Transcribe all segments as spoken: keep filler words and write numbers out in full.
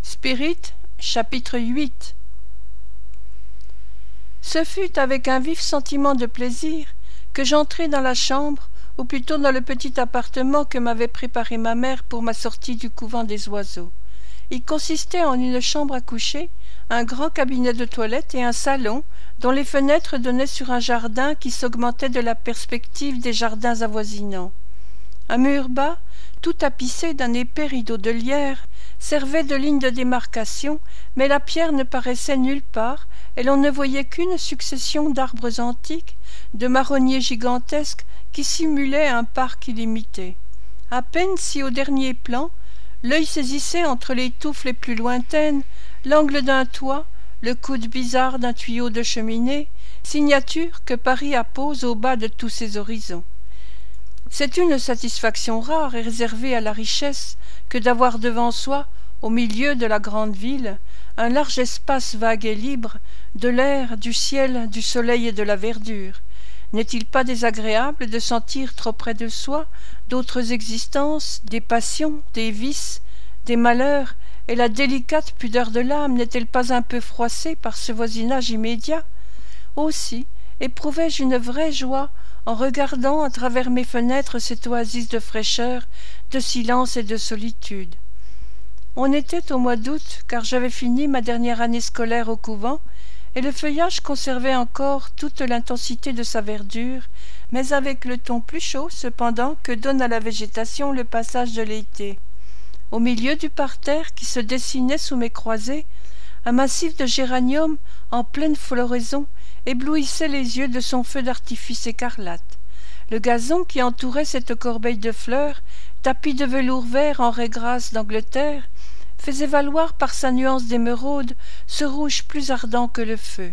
Spirit, chapitre huit. Ce fut avec un vif sentiment de plaisir que j'entrai dans la chambre, ou plutôt dans le petit appartement que m'avait préparé ma mère pour ma sortie du couvent des oiseaux. Il consistait en une chambre à coucher, un grand cabinet de toilette et un salon dont les fenêtres donnaient sur un jardin qui s'augmentait de la perspective des jardins avoisinants. Un mur bas, tout tapissé d'un épais rideau de lierre, servait de ligne de démarcation, mais la pierre ne paraissait nulle part, et l'on ne voyait qu'une succession d'arbres antiques, de marronniers gigantesques qui simulaient un parc illimité. À peine si au dernier plan, l'œil saisissait entre les touffes les plus lointaines l'angle d'un toit, le coude bizarre d'un tuyau de cheminée, signature que Paris appose au bas de tous ses horizons. C'est une satisfaction rare et réservée à la richesse que d'avoir devant soi, au milieu de la grande ville, un large espace vague et libre, de l'air, du ciel, du soleil et de la verdure. N'est-il pas désagréable de sentir trop près de soi d'autres existences, des passions, des vices, des malheurs, et la délicate pudeur de l'âme n'est-elle pas un peu froissée par ce voisinage immédiat? Aussi éprouvais-je une vraie joie en regardant à travers mes fenêtres cette oasis de fraîcheur, de silence et de solitude. On était au mois d'août, car j'avais fini ma dernière année scolaire au couvent, et le feuillage conservait encore toute l'intensité de sa verdure, mais avec le ton plus chaud cependant que donne à la végétation le passage de l'été. Au milieu du parterre qui se dessinait sous mes croisées, un massif de géraniums en pleine floraison éblouissait les yeux de son feu d'artifice écarlate. Le gazon qui entourait cette corbeille de fleurs, tapis de velours vert en raie grasse d'Angleterre, faisait valoir par sa nuance d'émeraude ce rouge plus ardent que le feu.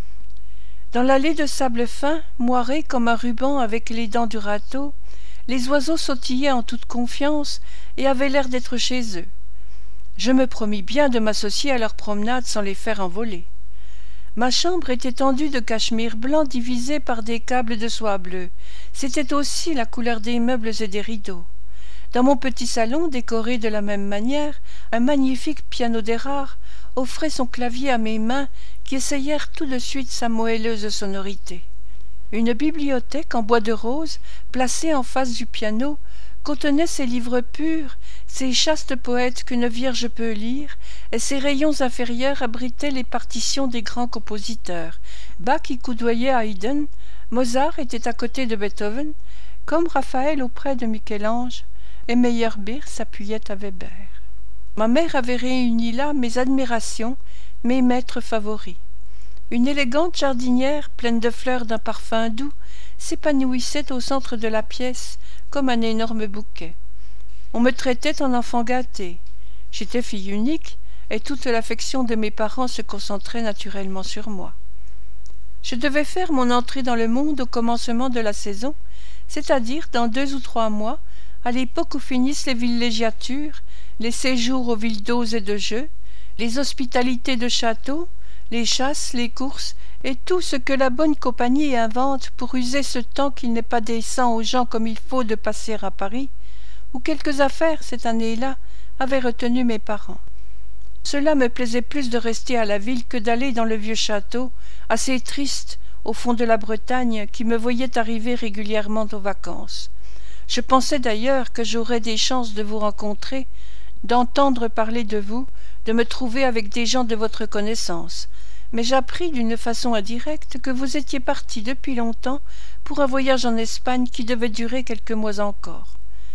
Dans l'allée de sable fin, moirée comme un ruban avec les dents du râteau, les oiseaux sautillaient en toute confiance et avaient l'air d'être chez eux. Je me promis bien de m'associer à leurs promenades sans les faire envoler. Ma chambre était tendue de cachemire blanc divisé par des câbles de soie bleue. C'était aussi la couleur des meubles et des rideaux. Dans mon petit salon, décoré de la même manière, un magnifique piano d'Érard offrait son clavier à mes mains qui essayèrent tout de suite sa moelleuse sonorité. Une bibliothèque en bois de rose, placée en face du piano, contenait ces livres purs, ces chastes poètes qu'une vierge peut lire, et ses rayons inférieurs abritaient les partitions des grands compositeurs. Bach y coudoyait Haydn, Mozart était à côté de Beethoven, comme Raphaël auprès de Michel-Ange, et Meyerbeer s'appuyait à Weber. Ma mère avait réuni là mes admirations, mes maîtres favoris. Une élégante jardinière, pleine de fleurs d'un parfum doux, s'épanouissait au centre de la pièce, comme un énorme bouquet. On me traitait en enfant gâté. J'étais fille unique, et toute l'affection de mes parents se concentrait naturellement sur moi. Je devais faire mon entrée dans le monde au commencement de la saison, c'est-à-dire dans deux ou trois mois, à l'époque où finissent les villégiatures, les séjours aux villes d'eaux et de jeux, les hospitalités de châteaux, les chasses, les courses, et tout ce que la bonne compagnie invente pour user ce temps qu'il n'est pas décent aux gens comme il faut de passer à Paris, où quelques affaires, cette année-là, avaient retenu mes parents. Cela me plaisait plus de rester à la ville que d'aller dans le vieux château, assez triste, au fond de la Bretagne, qui me voyait arriver régulièrement aux vacances. Je pensais d'ailleurs que j'aurais des chances de vous rencontrer, d'entendre parler de vous, de me trouver avec des gens de votre connaissance, mais j'appris d'une façon indirecte que vous étiez parti depuis longtemps pour un voyage en Espagne qui devait durer quelques mois encore.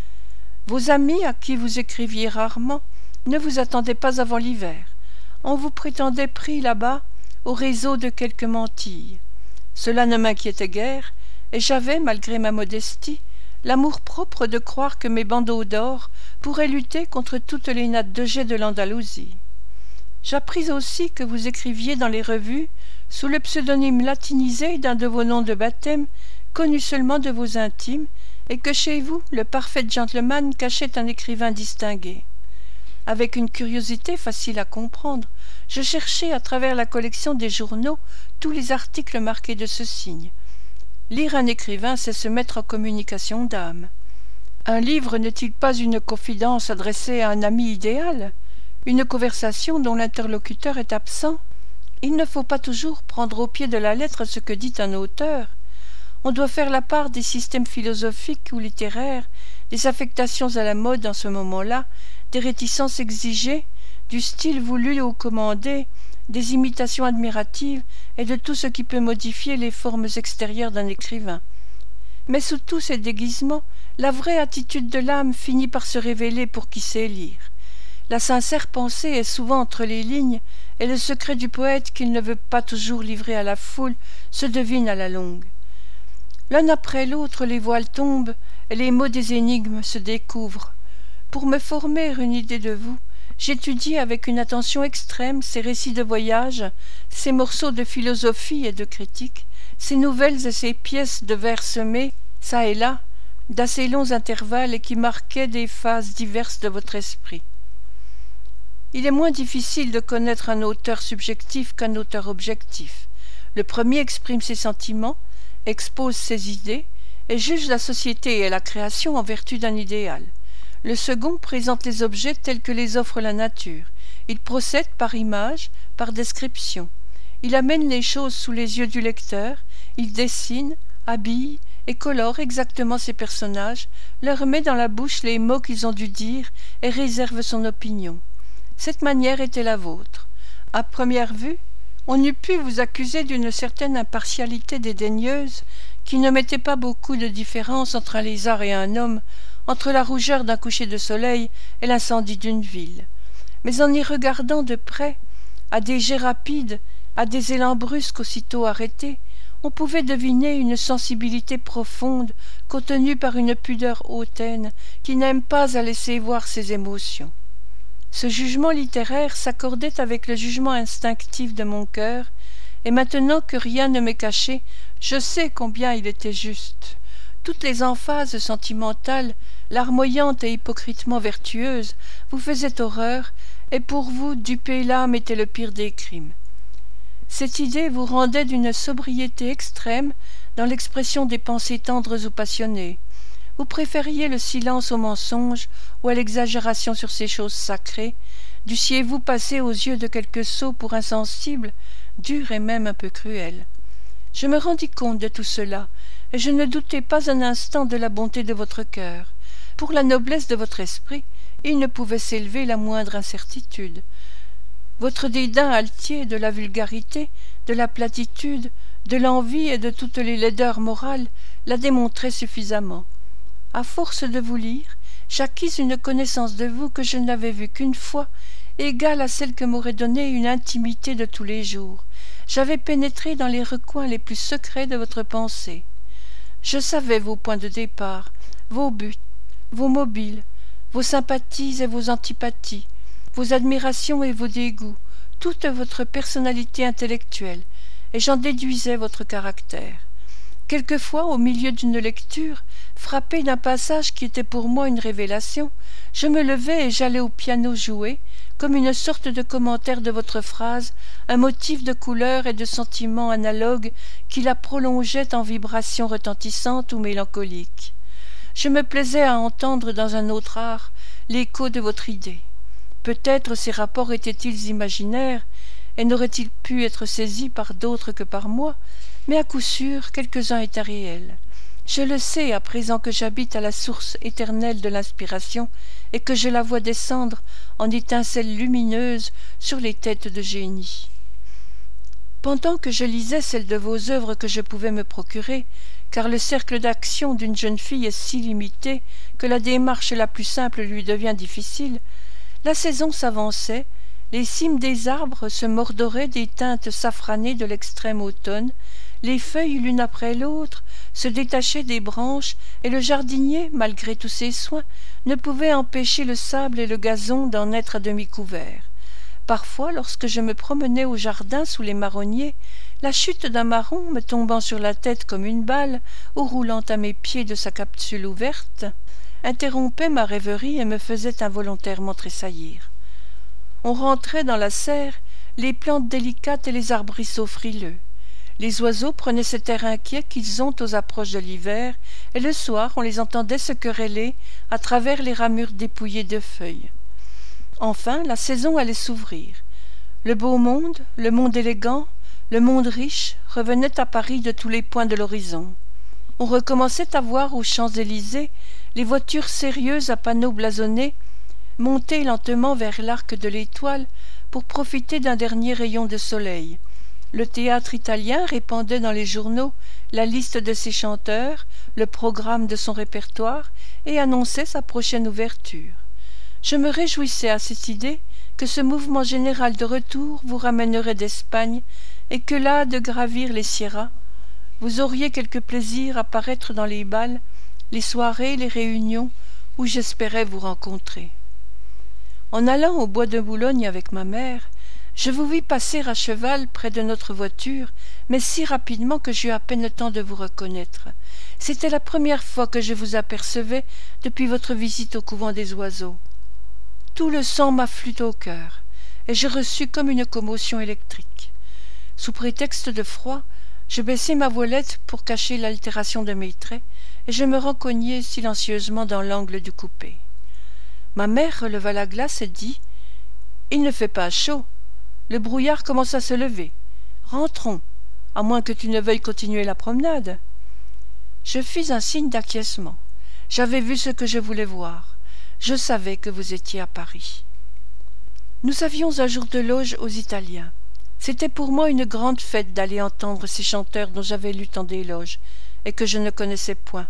Vos amis, à qui vous écriviez rarement, ne vous attendaient pas avant l'hiver. On vous prétendait pris là-bas au réseau de quelques mantilles. Cela ne m'inquiétait guère, et j'avais, malgré ma modestie, l'amour-propre de croire que mes bandeaux d'or pourraient lutter contre toutes les nattes de jet de l'Andalousie. J'appris aussi que vous écriviez dans les revues sous le pseudonyme latinisé d'un de vos noms de baptême, connu seulement de vos intimes, et que chez vous le parfait gentleman cachait un écrivain distingué. Avec une curiosité facile à comprendre, je cherchai à travers la collection des journaux tous les articles marqués de ce signe. Lire un écrivain, c'est se mettre en communication d'âme. Un livre n'est-il pas une confidence adressée à un ami idéal? une conversation dont l'interlocuteur est absent. Il ne faut pas toujours prendre au pied de la lettre ce que dit un auteur. On doit faire la part des systèmes philosophiques ou littéraires, des affectations à la mode en ce moment-là, des réticences exigées, du style voulu ou commandé, des imitations admiratives et de tout ce qui peut modifier les formes extérieures d'un écrivain. Mais sous tous ces déguisements, la vraie attitude de l'âme finit par se révéler pour qui sait lire. La sincère pensée est souvent entre les lignes, et le secret du poète qu'il ne veut pas toujours livrer à la foule se devine à la longue. L'un après l'autre les voiles tombent, et les mots des énigmes se découvrent. Pour me former une idée de vous, j'étudie avec une attention extrême ces récits de voyage, ces morceaux de philosophie et de critique, ces nouvelles et ces pièces de vers semés, çà et là, d'assez longs intervalles et qui marquaient des phases diverses de votre esprit. Il est moins difficile de connaître un auteur subjectif qu'un auteur objectif. Le premier exprime ses sentiments, expose ses idées et juge la société et la création en vertu d'un idéal. Le second présente les objets tels que les offre la nature. Il procède par image, par description. Il amène les choses sous les yeux du lecteur, il dessine, habille et colore exactement ses personnages, leur met dans la bouche les mots qu'ils ont dû dire et réserve son opinion. Cette manière était la vôtre. À première vue, on eût pu vous accuser d'une certaine impartialité dédaigneuse qui ne mettait pas beaucoup de différence entre un lézard et un homme, entre la rougeur d'un coucher de soleil et l'incendie d'une ville. Mais en y regardant de près, à des jets rapides, à des élans brusques aussitôt arrêtés, on pouvait deviner une sensibilité profonde contenue par une pudeur hautaine qui n'aime pas à laisser voir ses émotions. Ce jugement littéraire s'accordait avec le jugement instinctif de mon cœur, et maintenant que rien ne m'est caché, je sais combien il était juste. Toutes les emphases sentimentales, larmoyantes et hypocritement vertueuses, vous faisaient horreur, et pour vous, duper l'âme était le pire des crimes. Cette idée vous rendait d'une sobriété extrême dans l'expression des pensées tendres ou passionnées. Vous préfériez le silence au mensonge ou à l'exagération sur ces choses sacrées. Dussiez-vous passer aux yeux de quelques sots pour insensibles, durs et même un peu cruels. Je me rendis compte de tout cela, et je ne doutai pas un instant de la bonté de votre cœur. Pour la noblesse de votre esprit, il ne pouvait s'élever la moindre incertitude. Votre dédain altier de la vulgarité, de la platitude, de l'envie et de toutes les laideurs morales l'a démontré suffisamment. À force de vous lire, j'acquis une connaissance de vous que je n'avais vue qu'une fois, égale à celle que m'aurait donnée une intimité de tous les jours. J'avais pénétré dans les recoins les plus secrets de votre pensée. Je savais vos points de départ, vos buts, vos mobiles, vos sympathies et vos antipathies, vos admirations et vos dégoûts, toute votre personnalité intellectuelle, et j'en déduisais votre caractère. Quelquefois, au milieu d'une lecture, frappé d'un passage qui était pour moi une révélation, je me levais et j'allais au piano jouer, comme une sorte de commentaire de votre phrase, un motif de couleur et de sentiment analogue qui la prolongeait en vibrations retentissantes ou mélancoliques. Je me plaisais à entendre dans un autre art l'écho de votre idée. Peut-être ces rapports étaient-ils imaginaires et n'auraient-ils pu être saisis par d'autres que par moi, mais à coup sûr quelques-uns étaient réels. Je le sais à présent que j'habite à la source éternelle de l'inspiration et que je la vois descendre en étincelles lumineuses sur les têtes de génie. Pendant que je lisais celles de vos œuvres que je pouvais me procurer, car le cercle d'action d'une jeune fille est si limité que la démarche la plus simple lui devient difficile, la saison s'avançait, les cimes des arbres se mordoraient des teintes safranées de l'extrême automne, les feuilles l'une après l'autre se détachaient des branches, et le jardinier, malgré tous ses soins, ne pouvait empêcher le sable et le gazon d'en être à demi couverts. Parfois, lorsque je me promenais au jardin sous les marronniers, la chute d'un marron me tombant sur la tête comme une balle, ou roulant à mes pieds de sa capsule ouverte, interrompait ma rêverie et me faisait involontairement tressaillir. On rentrait dans la serre les plantes délicates et les arbrisseaux frileux. Les oiseaux prenaient cet air inquiet qu'ils ont aux approches de l'hiver, et le soir on les entendait se quereller à travers les ramures dépouillées de feuilles. Enfin, la saison allait s'ouvrir. Le beau monde, le monde élégant, le monde riche revenaient à Paris de tous les points de l'horizon. On recommençait à voir aux Champs-Élysées les voitures sérieuses à panneaux blasonnés monter lentement vers l'arc de l'Étoile pour profiter d'un dernier rayon de soleil. Le théâtre italien répandait dans les journaux la liste de ses chanteurs, le programme de son répertoire et annonçait sa prochaine ouverture. Je me réjouissais à cette idée que ce mouvement général de retour vous ramènerait d'Espagne et que là de gravir les Sierras, vous auriez quelque plaisir à paraître dans les bals, les soirées, les réunions où j'espérais vous rencontrer. En allant au bois de Boulogne avec ma mère, je vous vis passer à cheval près de notre voiture, mais si rapidement que j'eus à peine le temps de vous reconnaître. C'était la première fois que je vous apercevais depuis votre visite au couvent des Oiseaux. Tout le sang m'afflut au cœur, et je reçus comme une commotion électrique. Sous prétexte de froid, je baissai ma voilette pour cacher l'altération de mes traits, et je me rencognai silencieusement dans l'angle du coupé. Ma mère releva la glace et dit « Il ne fait pas chaud. Le brouillard commence à se lever. Rentrons, à moins que tu ne veuilles continuer la promenade. » Je fis un signe d'acquiescement. J'avais vu ce que je voulais voir. Je savais que vous étiez à Paris. Nous avions un jour de loge aux Italiens. C'était pour moi une grande fête d'aller entendre ces chanteurs dont j'avais lu tant d'éloges et que je ne connaissais point.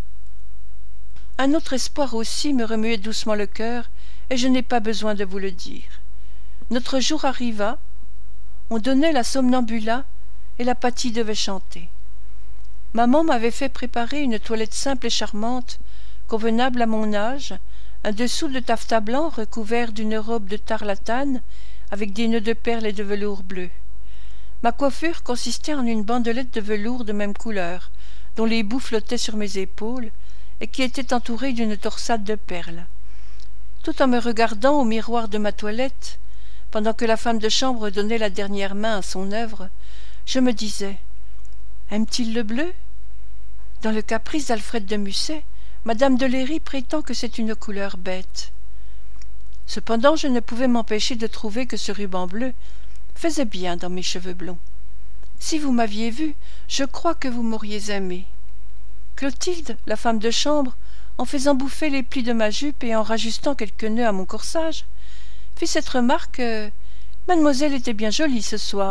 Un autre espoir aussi me remuait doucement le cœur, et je n'ai pas besoin de vous le dire. Notre jour arriva, on donnait la somnambula, et la Patti devait chanter. Maman m'avait fait préparer une toilette simple et charmante, convenable à mon âge, un dessous de taffetas blanc recouvert d'une robe de tarlatane, avec des nœuds de perles et de velours bleu. Ma coiffure consistait en une bandelette de velours de même couleur, dont les bouts flottaient sur mes épaules, et qui était entourée d'une torsade de perles. Tout en me regardant au miroir de ma toilette, pendant que la femme de chambre donnait la dernière main à son œuvre, je me disais « Aime-t-il le bleu ?» Dans le caprice d'Alfred de Musset, Madame de Léry prétend que c'est une couleur bête. Cependant, je ne pouvais m'empêcher de trouver que ce ruban bleu faisait bien dans mes cheveux blonds. Si vous m'aviez vu, je crois que vous m'auriez aimé. Clotilde, la femme de chambre, en faisant bouffer les plis de ma jupe et en rajustant quelques nœuds à mon corsage, fit cette remarque euh, « Mademoiselle était bien jolie ce soir ».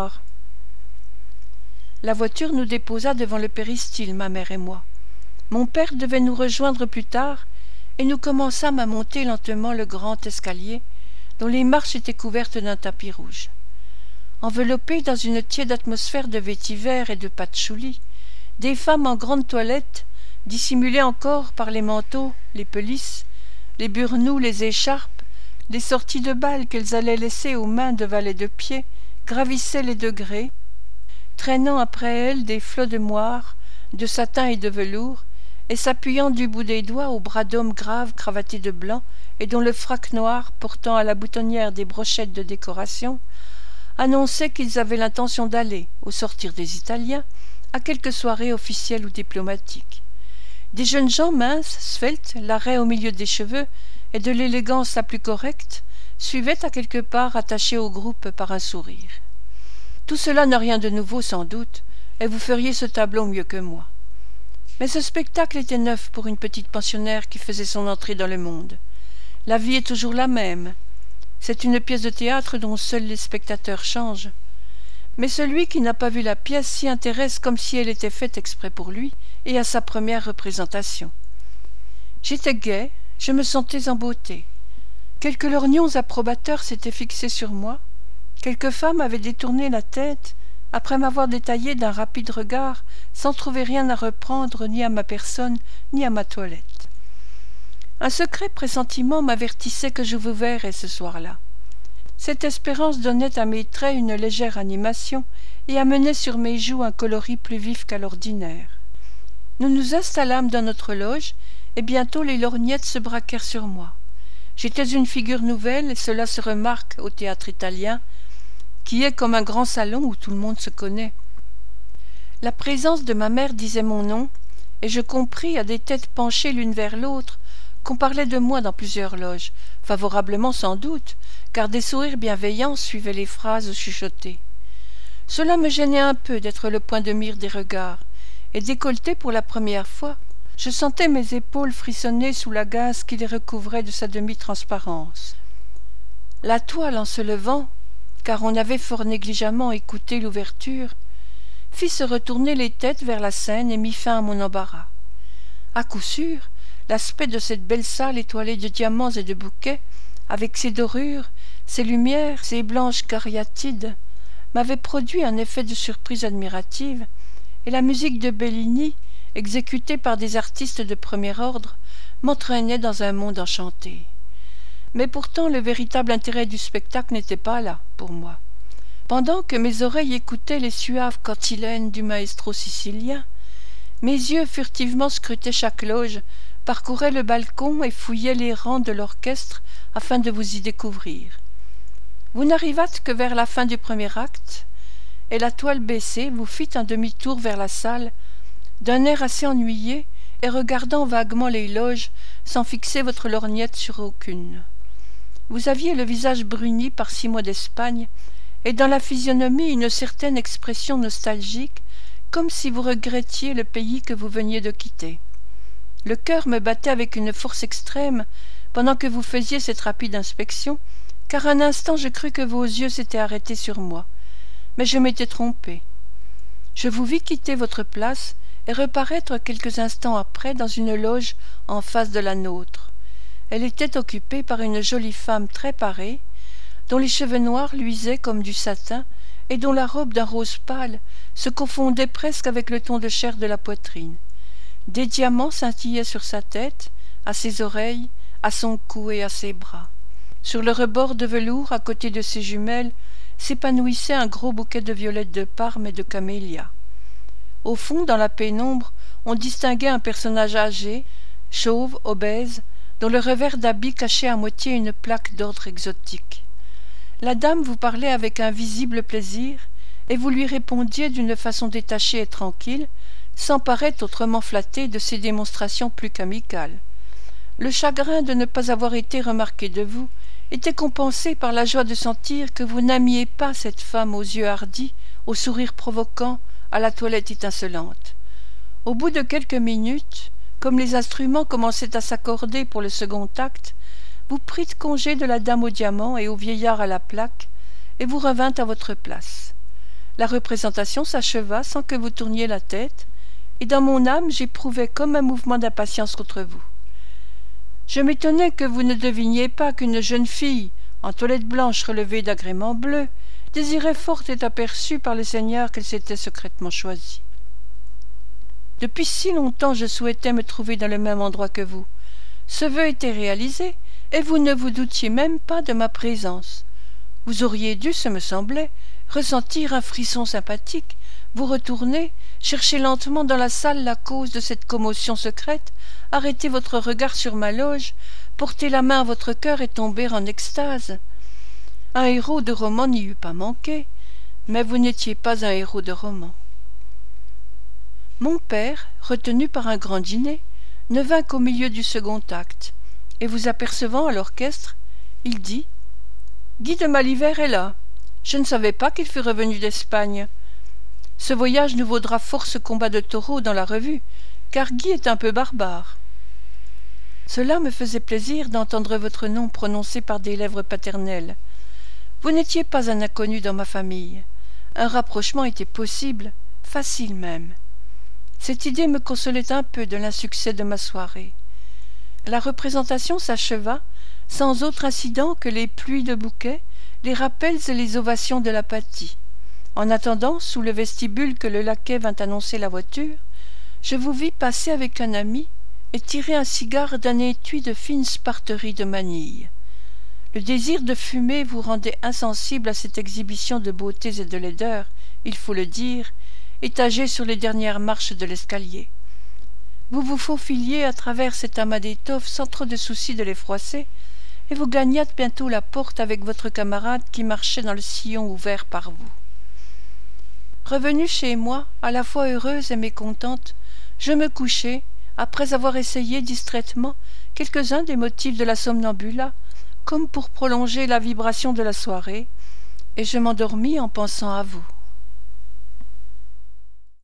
La voiture nous déposa devant le péristyle, ma mère et moi. Mon père devait nous rejoindre plus tard, et nous commençâmes à monter lentement le grand escalier, dont les marches étaient couvertes d'un tapis rouge. Enveloppées dans une tiède atmosphère de vétiver et de patchouli, des femmes en grande toilette, dissimulées encore par les manteaux, les pelisses, les burnous, les écharpes, les sorties de bal qu'elles allaient laisser aux mains de valets de pied, gravissaient les degrés, traînant après elles des flots de moire, de satin et de velours, et s'appuyant du bout des doigts aux bras d'hommes graves cravatés de blanc et dont le frac noir, portant à la boutonnière des brochettes de décoration, annonçait qu'ils avaient l'intention d'aller, au sortir des Italiens, à quelque soirée officielle ou diplomatique. Des jeunes gens minces, sveltes, l'arrêt au milieu des cheveux et de l'élégance la plus correcte, suivaient à quelque part attachés au groupe par un sourire. Tout cela n'a rien de nouveau sans doute, et vous feriez ce tableau mieux que moi. Mais ce spectacle était neuf pour une petite pensionnaire qui faisait son entrée dans le monde. La vie est toujours la même. C'est une pièce de théâtre dont seuls les spectateurs changent. Mais celui qui n'a pas vu la pièce s'y intéresse comme si elle était faite exprès pour lui et à sa première représentation. J'étais gai, je me sentais en beauté. Quelques lorgnons approbateurs s'étaient fixés sur moi. Quelques femmes avaient détourné la tête après m'avoir détaillé d'un rapide regard sans trouver rien à reprendre ni à ma personne ni à ma toilette. Un secret pressentiment m'avertissait que je vous verrais ce soir-là. Cette espérance donnait à mes traits une légère animation et amenait sur mes joues un coloris plus vif qu'à l'ordinaire. Nous nous installâmes dans notre loge, et bientôt les lorgnettes se braquèrent sur moi. J'étais une figure nouvelle, et cela se remarque au théâtre italien, qui est comme un grand salon où tout le monde se connaît. La présence de ma mère disait mon nom, et je compris à des têtes penchées l'une vers l'autre qu'on parlait de moi dans plusieurs loges, favorablement sans doute, car des sourires bienveillants suivaient les phrases chuchotées. Cela me gênait un peu d'être le point de mire des regards, et décolleté pour la première fois, je sentais mes épaules frissonner sous la gaze qui les recouvrait de sa demi-transparence. La toile, en se levant, car on avait fort négligemment écouté l'ouverture, fit se retourner les têtes vers la scène et mit fin à mon embarras. À coup sûr, l'aspect de cette belle salle étoilée de diamants et de bouquets, avec ses dorures, ses lumières, ses blanches cariatides, m'avait produit un effet de surprise admirative, et la musique de Bellini, exécutée par des artistes de premier ordre, m'entraînait dans un monde enchanté. Mais pourtant le véritable intérêt du spectacle n'était pas là, pour moi. Pendant que mes oreilles écoutaient les suaves cantilènes du maestro sicilien, mes yeux furtivement scrutaient chaque loge, parcouraient le balcon et fouillaient les rangs de l'orchestre afin de vous y découvrir. Vous n'arrivâtes que vers la fin du premier acte, et la toile baissée vous fit un demi-tour vers la salle, d'un air assez ennuyé et regardant vaguement les loges sans fixer votre lorgnette sur aucune. Vous aviez le visage bruni par six mois d'Espagne, et dans la physionomie une certaine expression nostalgique, comme si vous regrettiez le pays que vous veniez de quitter. Le cœur me battait avec une force extrême pendant que vous faisiez cette rapide inspection, car un instant je crus que vos yeux s'étaient arrêtés sur moi, mais je m'étais trompé. Je vous vis quitter votre place et reparaître quelques instants après dans une loge en face de la nôtre. Elle était occupée par une jolie femme très parée, dont les cheveux noirs luisaient comme du satin et dont la robe d'un rose pâle se confondait presque avec le ton de chair de la poitrine. Des diamants scintillaient sur sa tête, à ses oreilles, à son cou et à ses bras. Sur le rebord de velours, à côté de ses jumelles, s'épanouissait un gros bouquet de violettes de Parme et de camélias. Au fond, dans la pénombre, on distinguait un personnage âgé, chauve, obèse, dont le revers d'habit cachait à moitié une plaque d'ordre exotique. La dame vous parlait avec un visible plaisir, et vous lui répondiez d'une façon détachée et tranquille, sans paraître autrement flattée de ses démonstrations plus qu'amicales. Le chagrin de ne pas avoir été remarqué de vous était compensé par la joie de sentir que vous n'aimiez pas cette femme aux yeux hardis, au sourire provoquant, à la toilette étincelante. Au bout de quelques minutes, comme les instruments commençaient à s'accorder pour le second acte, vous prîtes congé de la dame au diamant et au vieillard à la plaque, et vous revîntes à votre place. La représentation s'acheva sans que vous tourniez la tête, et dans mon âme j'éprouvais comme un mouvement d'impatience contre vous. Je m'étonnais que vous ne deviniez pas qu'une jeune fille, en toilette blanche relevée d'agréments bleus, désirait fort être aperçue par le Seigneur qu'elle s'était secrètement choisi. Depuis si longtemps je souhaitais me trouver dans le même endroit que vous. Ce vœu était réalisé, et vous ne vous doutiez même pas de ma présence. Vous auriez dû, ce me semblait, ressentir un frisson sympathique, vous retourner, chercher lentement dans la salle la cause de cette commotion secrète, arrêter votre regard sur ma loge, porter la main à votre cœur et tomber en extase. Un héros de roman n'y eût pas manqué, mais vous n'étiez pas un héros de roman. Mon père, retenu par un grand dîner, ne vint qu'au milieu du second acte, et vous apercevant à l'orchestre, il dit « Guy de Maliver est là. Je ne savais pas qu'il fût revenu d'Espagne. Ce voyage nous vaudra fort ce combat de taureaux dans la revue, car Guy est un peu barbare. » Cela me faisait plaisir d'entendre votre nom prononcé par des lèvres paternelles. Vous n'étiez pas un inconnu dans ma famille. Un rapprochement était possible, facile même. Cette idée me consolait un peu de l'insuccès de ma soirée. La représentation s'acheva, sans autre incident que les pluies de bouquets, les rappels et les ovations de l'apathie. En attendant, sous le vestibule que le laquais vint annoncer la voiture, je vous vis passer avec un ami et tirer un cigare d'un étui de fine sparterie de manille. Le désir de fumer vous rendait insensible à cette exhibition de beautés et de laideur, il faut le dire, étagée sur les dernières marches de l'escalier. Vous vous faufiliez à travers cet amas d'étoffes sans trop de souci de les froisser, et vous gagnâtes bientôt la porte avec votre camarade qui marchait dans le sillon ouvert par vous. Revenue chez moi, à la fois heureuse et mécontente, je me couchai, après avoir essayé distraitement quelques-uns des motifs de la somnambula, comme pour prolonger la vibration de la soirée, et je m'endormis en pensant à vous.